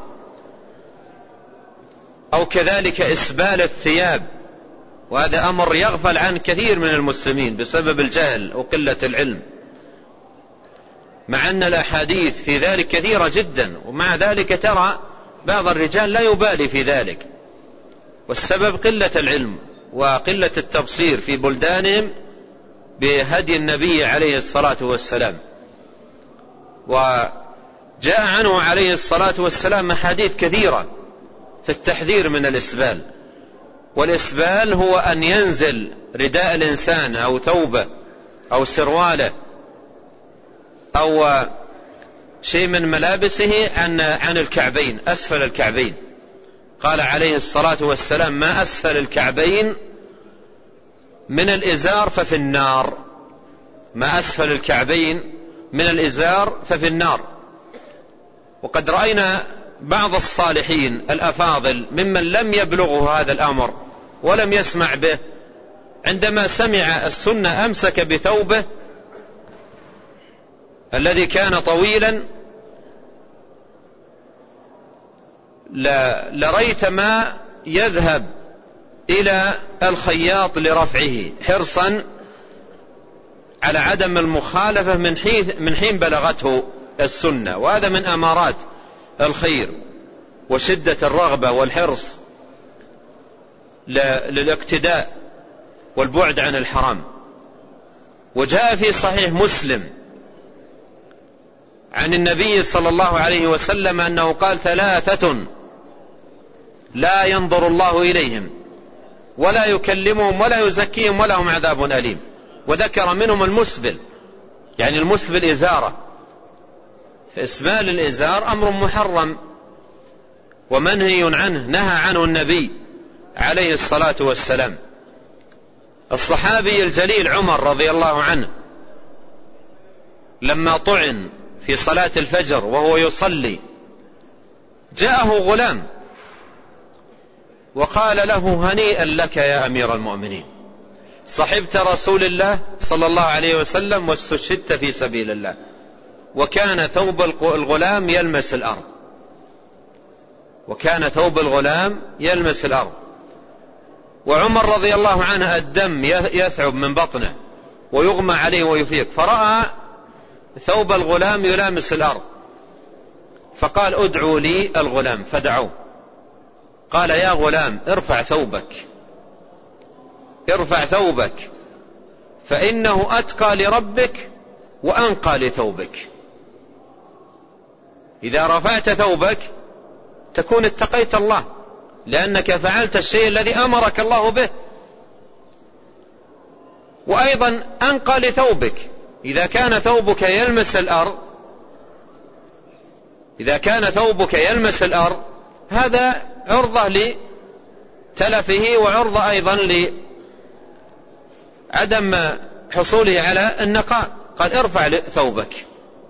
أو كذلك إسبال الثياب، وهذا أمر يغفل عن كثير من المسلمين بسبب الجهل وقلة العلم، مع أن الأحاديث في ذلك كثيرة جدا، ومع ذلك ترى بعض الرجال لا يبالي في ذلك، والسبب قلة العلم وقلة التبصير في بلدانهم بهدي النبي عليه الصلاة والسلام. وجاء عنه عليه الصلاة والسلام أحاديث كثيرة في التحذير من الإسبال. والإسبال هو أن ينزل رداء الإنسان أو ثوبه أو سرواله أو شيء من ملابسه عن عن الكعبين، أسفل الكعبين. قال عليه الصلاة والسلام ما أسفل الكعبين من الإزار ففي النار، ما أسفل الكعبين من الإزار ففي النار. وقد رأينا بعض الصالحين الأفاضل ممن لم يبلغه هذا الأمر ولم يسمع به، عندما سمع السنة أمسك بثوبه الذي كان طويلا لريثما يذهب إلى الخياط لرفعه حرصا على عدم المخالفة من حين, من حين بلغته السنة، وهذا من أمارات الخير وشدة الرغبة والحرص للاقتداء والبعد عن الحرام. وجاء في صحيح مسلم عن النبي صلى الله عليه وسلم أنه قال: ثلاثة لا ينظر الله إليهم ولا يكلمهم ولا يزكيهم ولهم عذاب أليم. وذكر منهم المسبل، يعني المسبل إزارة. فإسبال الإزار أمر محرم ومنهي عنه، نهى عنه النبي عليه الصلاة والسلام. الصحابي الجليل عمر رضي الله عنه لما طعن في صلاة الفجر وهو يصلي جاءه غلام وقال له: هنيئا لك يا أمير المؤمنين، صحبت رسول الله صلى الله عليه وسلم واستشهدت في سبيل الله. وكان ثوب الغلام يلمس الأرض، وكان ثوب الغلام يلمس الأرض. وعمر رضي الله عنه الدم يثعب من بطنه ويغمى عليه ويفيق، فرأى ثوب الغلام يلامس الأرض فقال: ادعوا لي الغلام. فدعوه، قال: يا غلام ارفع ثوبك، ارفع ثوبك فإنه أتقى لربك وأنقى لثوبك. إذا رفعت ثوبك تكون اتقيت الله، لأنك فعلت الشيء الذي أمرك الله به. وأيضا أنقى لثوبك، إذا كان ثوبك يلمس الأرض إذا كان ثوبك يلمس الأرض هذا عرضة لتلفه وعرضة أيضا لعدم حصوله على النقاء. قال: ارفع ثوبك.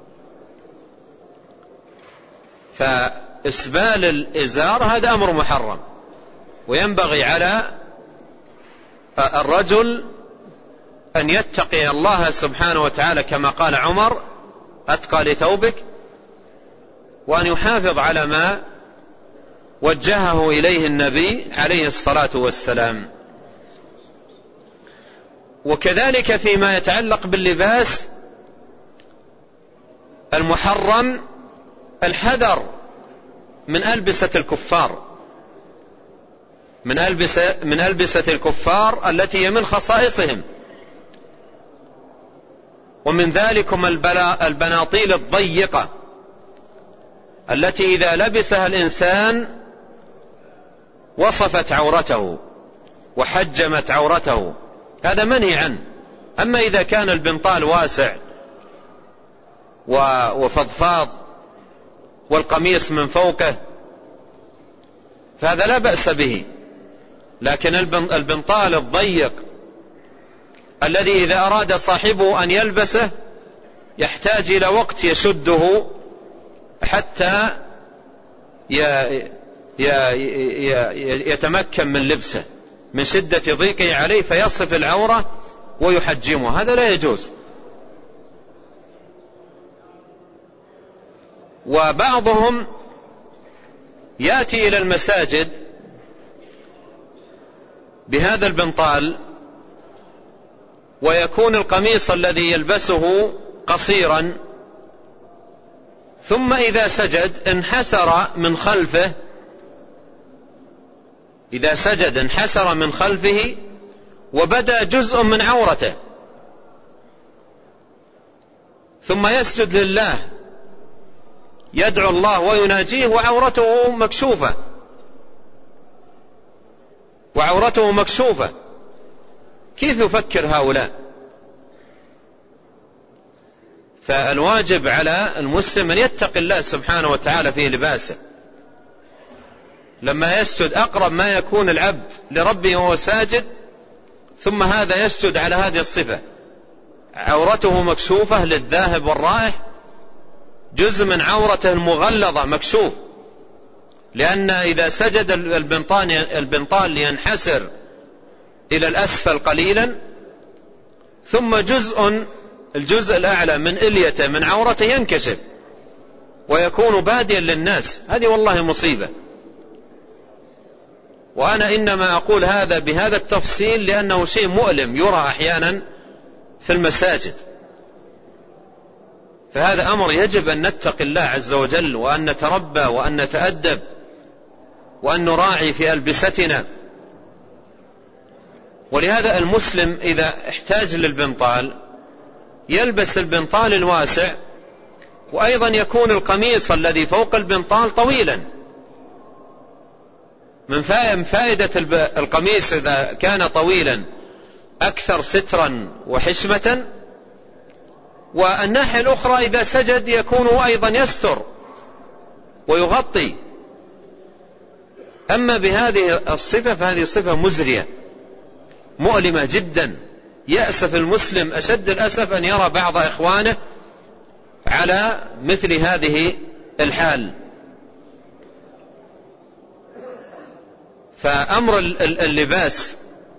فإسبال الإزار هذا أمر محرم، وينبغي على الرجل أن يتقي الله سبحانه وتعالى كما قال عمر: أتقى لثوبك، وأن يحافظ على ما وجهه إليه النبي عليه الصلاة والسلام. وكذلك فيما يتعلق باللباس المحرم الحذر من ألبسة الكفار، من ألبسة, من ألبسة الكفار التي هي من خصائصهم. ومن ذلكم البناطيل الضيقة التي إذا لبسها الإنسان وصفت عورته وحجمت عورته، هذا منهي عنه. أما إذا كان البنطال واسع وفضفاض والقميص من فوقه فهذا لا بأس به. لكن البنطال الضيق الذي إذا أراد صاحبه أن يلبسه يحتاج إلى وقت يشده حتى يتمكن من لبسه من شدة ضيقه عليه، فيصف العورة ويحجمه، هذا لا يجوز. وبعضهم يأتي إلى المساجد بهذا البنطال ويكون القميص الذي يلبسه قصيرا، ثم إذا سجد انحسر من خلفه إذا سجد انحسر من خلفه وبدأ جزء من عورته، ثم يسجد لله يدعو الله ويناجيه وعورته مكشوفة وعورته مكشوفة. كيف يفكر هؤلاء؟ فالواجب على المسلم أن يتقي الله سبحانه وتعالى في لباسه. لما يسجد أقرب ما يكون العبد لربه وهو ساجد، ثم هذا يسجد على هذه الصفة، عورته مكشوفة للذاهب والرائح، جزء من عورته المغلظة مكشوف، لأن إذا سجد البنطال, البنطال ينحسر إلى الأسفل قليلا، ثم جزء الجزء الأعلى من إليته من عورته ينكشف ويكون باديا للناس. هذه والله مصيبة. وأنا إنما أقول هذا بهذا التفصيل لأنه شيء مؤلم يرى أحيانا في المساجد. فهذا أمر يجب أن نتقي الله عز وجل، وأن نتربى وأن نتأدب وأن نراعي في ألبستنا. ولهذا المسلم إذا احتاج للبنطال يلبس البنطال الواسع، وأيضا يكون القميص الذي فوق البنطال طويلا. من فائدة القميص إذا كان طويلا أكثر سترا وحشمة، والناحية الأخرى إذا سجد يكون أيضا يستر ويغطي. أما بهذه الصفة فهذه صفة مزرية مؤلمة جدا، يأسف المسلم أشد الأسف أن يرى بعض إخوانه على مثل هذه الحال. فأمر اللباس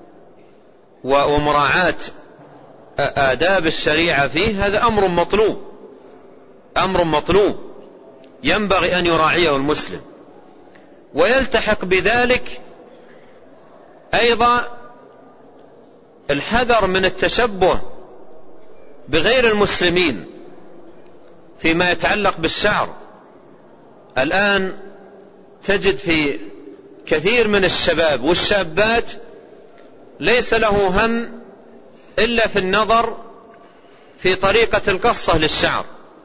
ومراعاة آداب الشريعة فيه هذا أمر مطلوب، أمر مطلوب ينبغي أن يراعيه المسلم. ويلتحق بذلك أيضا الحذر من التشبه بغير المسلمين فيما يتعلق بالشعر. الآن تجد في كثير من الشباب والشابات ليس له هم إلا في النظر في طريقة القصة للشعر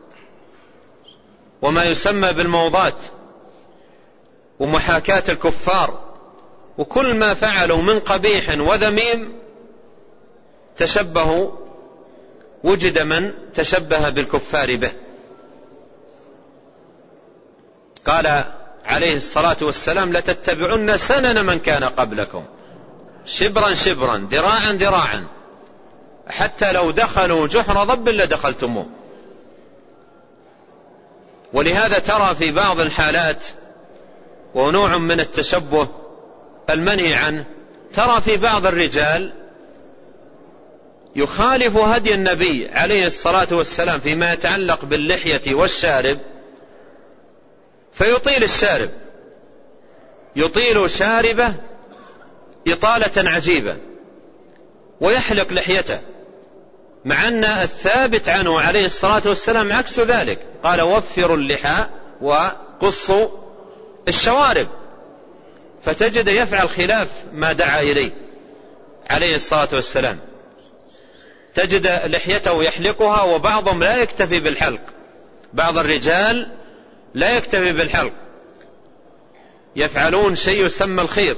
وما يسمى بالموضات ومحاكاة الكفار، وكل ما فعلوا من قبيح وذميم تشبهوا، وجد من تشبه بالكفار به. قال عليه الصلاة والسلام: لتتبعن سنن من كان قبلكم شبرا شبرا ذراعا ذراعا حتى لو دخلوا جحر ضب لدخلتموه. ولهذا ترى في بعض الحالات ونوع من التشبه المنهي عنه، ترى في بعض الرجال يخالف هدي النبي عليه الصلاة والسلام فيما يتعلق باللحية والشارب، فيطيل الشارب، يطيل شاربه إطالة عجيبة ويحلق لحيته، مع أن الثابت عنه عليه الصلاة والسلام عكس ذلك. قال: وفروا اللحى وقصوا الشوارب. فتجد يفعل خلاف ما دعا إليه عليه الصلاة والسلام. تجد لحيته يحلقها، وبعضهم لا يكتفي بالحلق، بعض الرجال لا يكتفي بالحلق، يفعلون شيء يسمى الخيط،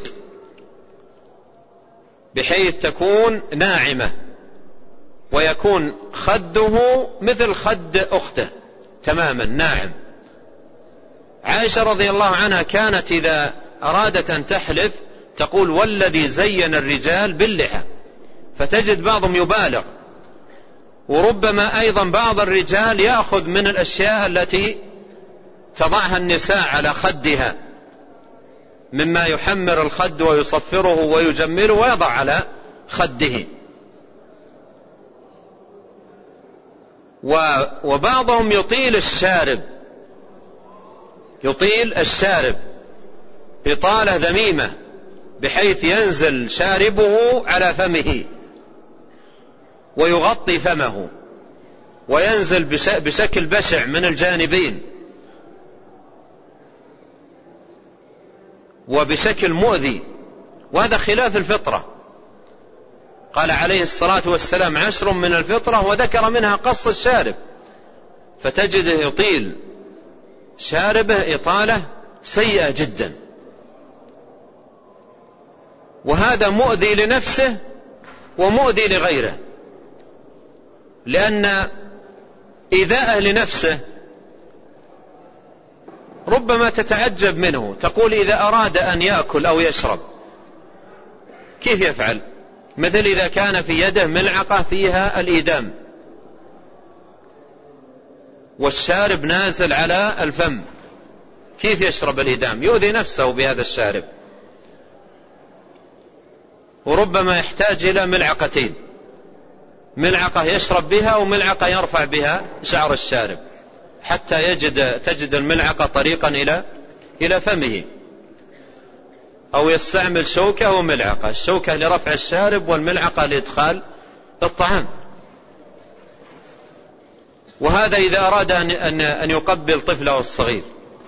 بحيث تكون ناعمة ويكون خده مثل خد أخته تماما ناعم. عائشة رضي الله عنها كانت إذا أرادت أن تحلف تقول: والذي زين الرجال باللحى. فتجد بعضهم يبالغ، وربما أيضا بعض الرجال يأخذ من الأشياء التي تضعها النساء على خدها مما يحمر الخد ويصفره ويجمله ويضع على خده. وبعضهم يطيل الشارب، يطيل الشارب إطالة ذميمة بحيث ينزل شاربه على فمه ويغطي فمه، وينزل بشكل بشع من الجانبين وبشكل مؤذي، وهذا خلاف الفطرة. قال عليه الصلاة والسلام: عشر من الفطرة، وذكر منها قص الشارب. فتجده يطيل شاربه إطالة سيئة جدا، وهذا مؤذي لنفسه ومؤذي لغيره، لأن إيذاءه لنفسه ربما تتعجب منه، تقول: إذا أراد أن يأكل أو يشرب كيف يفعل؟ مثل إذا كان في يده ملعقة فيها الإيدام والشارب نازل على الفم، كيف يشرب الإيدام؟ يؤذي نفسه بهذا الشارب، وربما يحتاج إلى ملعقتين، ملعقة يشرب بها وملعقة يرفع بها شعر الشارب حتى يجد تجد الملعقة طريقا إلى إلى فمه. أو يستعمل شوكة وملعقة، الشوكة لرفع الشارب والملعقة لإدخال الطعام. وهذا إذا أراد أن يقبل طفله الصغير،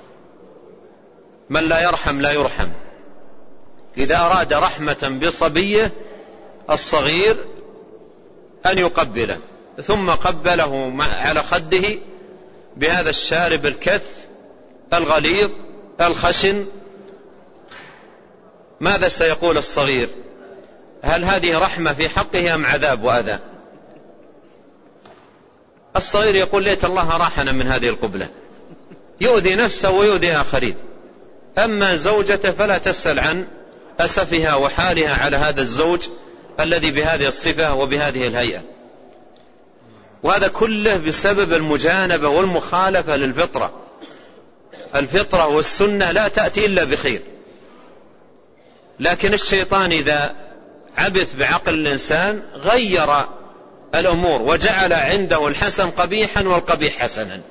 من لا يرحم لا يرحم. إذا أراد رحمة بصبيه الصغير أن يقبله، ثم قبله على خده بهذا الشارب الكث الغليظ الخشن، ماذا سيقول الصغير؟ هل هذه رحمة في حقه أم عذاب وأذى؟ الصغير يقول ليت الله راحنا من هذه القبلة، يؤذي نفسه ويؤذي آخرين. أما زوجته فلا تسأل عن أسفها وحالها على هذا الزوج الذي بهذه الصفة وبهذه الهيئة. وهذا كله بسبب المجانبة والمخالفة للفطرة. الفطرة والسنة لا تأتي إلا بخير، لكن الشيطان إذا عبث بعقل الإنسان غير الأمور وجعل عنده الحسن قبيحا والقبيح حسنا.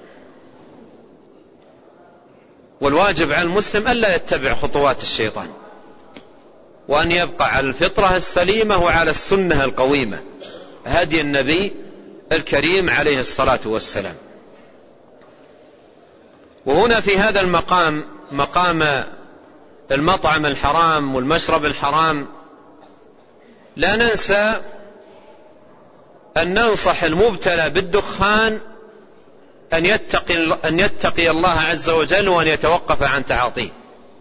والواجب على المسلم ألا يتبع خطوات الشيطان، وأن يبقى على الفطرة السليمة وعلى السنة القويمة، هدي النبي الكريم عليه الصلاة والسلام. وهنا في هذا المقام، مقام المطعم الحرام والمشرب الحرام، لا ننسى أن ننصح المبتلى بالدخان أن يتقي, أن يتقي الله عز وجل وأن يتوقف عن تعاطيه.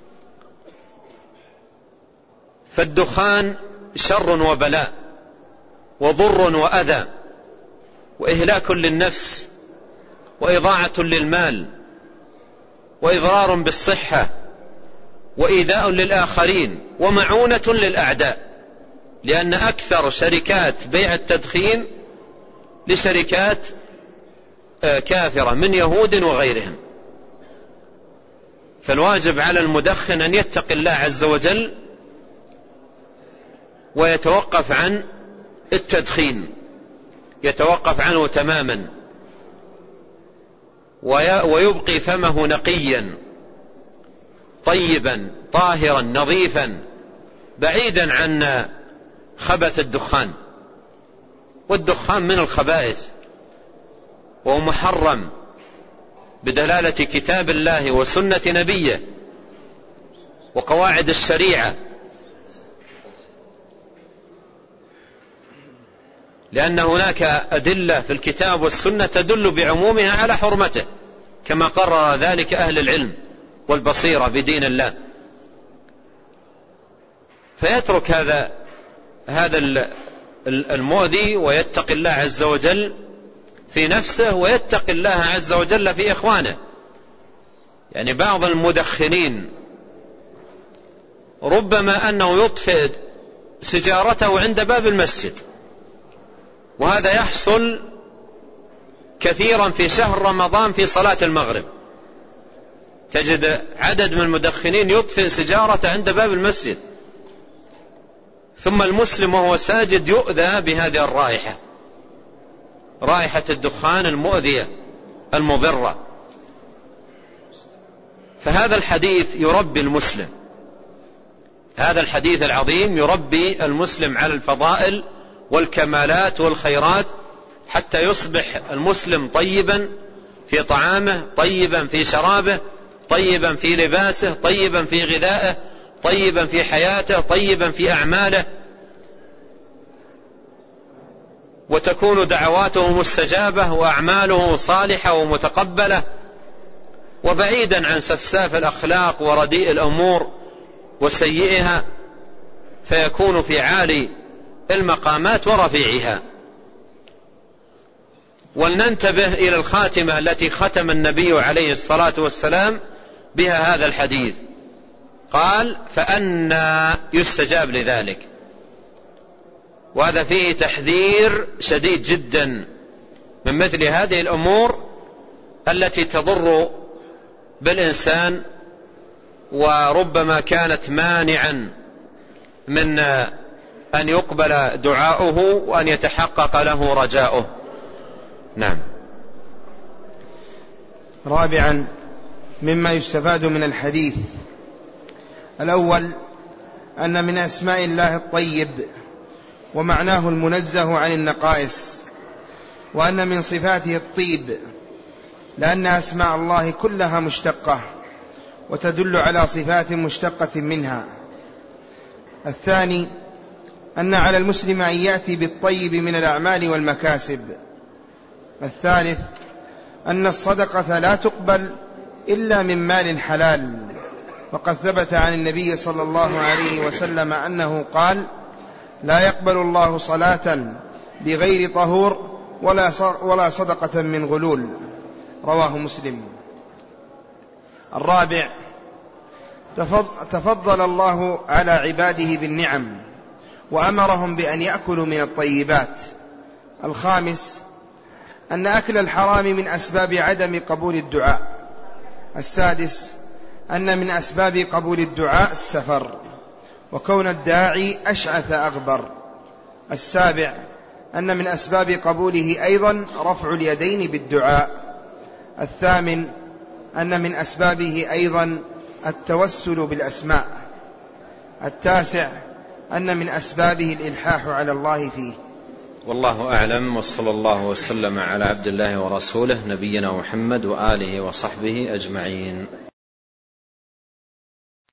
فالدخان شر وبلاء وضر وأذى وإهلاك للنفس وإضاعة للمال وإضرار بالصحة وإيذاء للآخرين ومعونة للأعداء، لأن أكثر شركات بيع التدخين لشركات كافرة من يهود وغيرهم. فالواجب على المدخن أن يتقي الله عز وجل ويتوقف عن التدخين، يتوقف عنه تماما، ويبقي فمه نقيا طيبا طاهرا نظيفا بعيدا عن خبث الدخان. والدخان من الخبائث وهو محرم بدلالة كتاب الله وسنة نبيه وقواعد الشريعة، لأن هناك أدلة في الكتاب والسنة تدل بعمومها على حرمته، كما قرر ذلك أهل العلم والبصيرة بدين الله. فيترك هذا هذا المؤذي ويتقي الله عز وجل في نفسه ويتقي الله عز وجل في إخوانه. يعني بعض المدخنين ربما أنه يطفئ سجارته عند باب المسجد، وهذا يحصل كثيرا في شهر رمضان في صلاة المغرب، تجد عدد من المدخنين يطفئ سجارته عند باب المسجد، ثم المسلم وهو ساجد يؤذى بهذه الرائحة، رائحة الدخان المؤذية المضرة. فهذا الحديث يربي المسلم، هذا الحديث العظيم يربي المسلم على الفضائل والكمالات والخيرات، حتى يصبح المسلم طيبا في طعامه، طيبا في شرابه، طيبا في لباسه، طيبا في غذائه، طيبا في حياته، طيبا في أعماله، وتكون دعواته مستجابة وأعماله صالحة ومتقبلة، وبعيدا عن سفساف الأخلاق ورديء الأمور وسيئها، فيكون في عالي المقامات ورفيعها. ولننتبه إلى الخاتمة التي ختم النبي عليه الصلاة والسلام بها هذا الحديث، قال فأنى يستجاب لذلك. وهذا فيه تحذير شديد جدا من مثل هذه الأمور التي تضر بالإنسان، وربما كانت مانعا من أن يقبل دعاؤه وأن يتحقق له رجاؤه. نعم. رابعا مما يستفاد من الحديث: الأول أن من أسماء الله الطيب ومعناه المنزه عن النقائص، وأن من صفاته الطيب، لأن أسماء الله كلها مشتقة وتدل على صفات مشتقة منها. الثاني أن على المسلم أن يأتي بالطيب من الأعمال والمكاسب. الثالث أن الصدقة لا تقبل إلا من مال حلال، وقد ثبت عن النبي صلى الله عليه وسلم أنه قال: لا يقبل الله صلاة بغير طهور ولا صدقة من غلول. رواه مسلم. الرابع تفضل الله على عباده بالنعم وأمرهم بأن يأكلوا من الطيبات. الخامس أن أكل الحرام من أسباب عدم قبول الدعاء. السادس أن من أسباب قبول الدعاء السفر، وكون الداعي أشعث أغبر. السابع أن من أسباب قبوله أيضا رفع اليدين بالدعاء. الثامن أن من أسبابه أيضا التوسل بالأسماء. التاسع أن من أسبابه الإلحاح على الله فيه. والله أعلم، وصلى الله وسلم على عبد الله ورسوله نبينا محمد وآله وصحبه أجمعين.